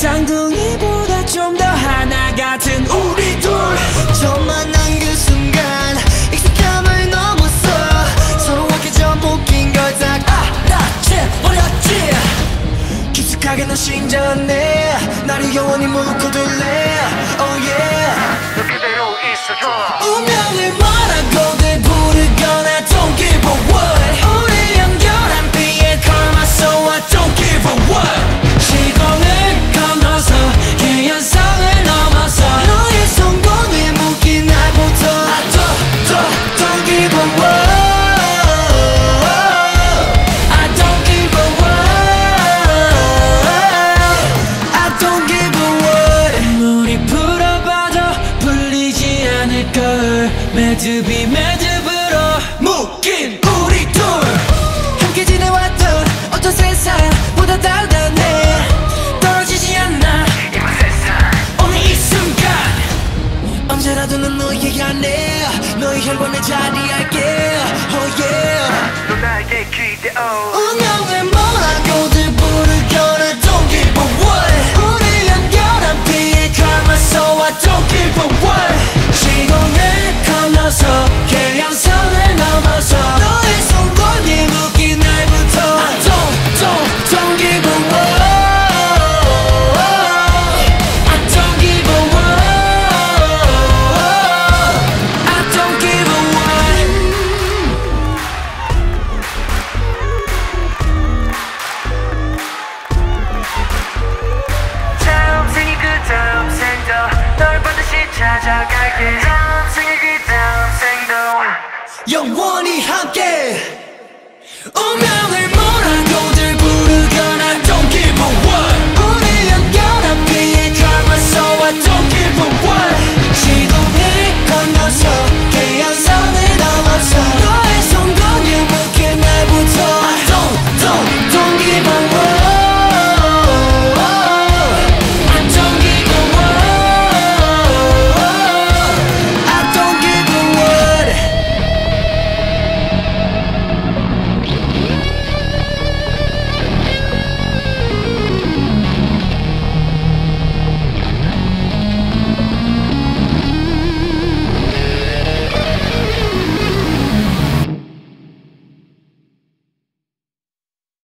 쌍둥이보다 좀 더 하나 같은 우리 둘. 처음 만난 그 순간 익숙함을 넘었어. 서로에게 좀 웃긴 걸 다 알아채 버렸지. 깊숙하게 넌 신전해. 나를 영원히 묶어둘래. Oh yeah. 너 그대로 있어줘. 운명을 뭐라고들 부르거나 don't give a what. 우리 연결한 비의 karma so I don't give a what. 시공을 건너서 개연성을 넘어서 너의 성공에 묶인 날부터 I don't give a what. I don't give a what. I don't give a what. 물이 불어봐도 불리지 않을 걸. 매듭이 매듭으로 묶인 우리 둘. 함께 지내왔던 어떤 세상보다 단단해. 떨어지지 않아 이번 세상 오늘 이 순간. 언제라도 난 너에게 안해. 너의 혈관에 자리할게. Oh yeah. 너 나에게 기대어. 운명을 뭐라고들 부르거나 don't give a what. 우리 연결한 비의 karma so I don't give a what. 시공을 건너서 개연성을 넘어서 너의 성공에 묶인 날부터 I don't give a what. I don't give a what. I don't give a what. 다음 생이 그 다음 생도 널 반드시 찾아갈게. 다음 생이 그 다음 생도 영원히 함께. 운명을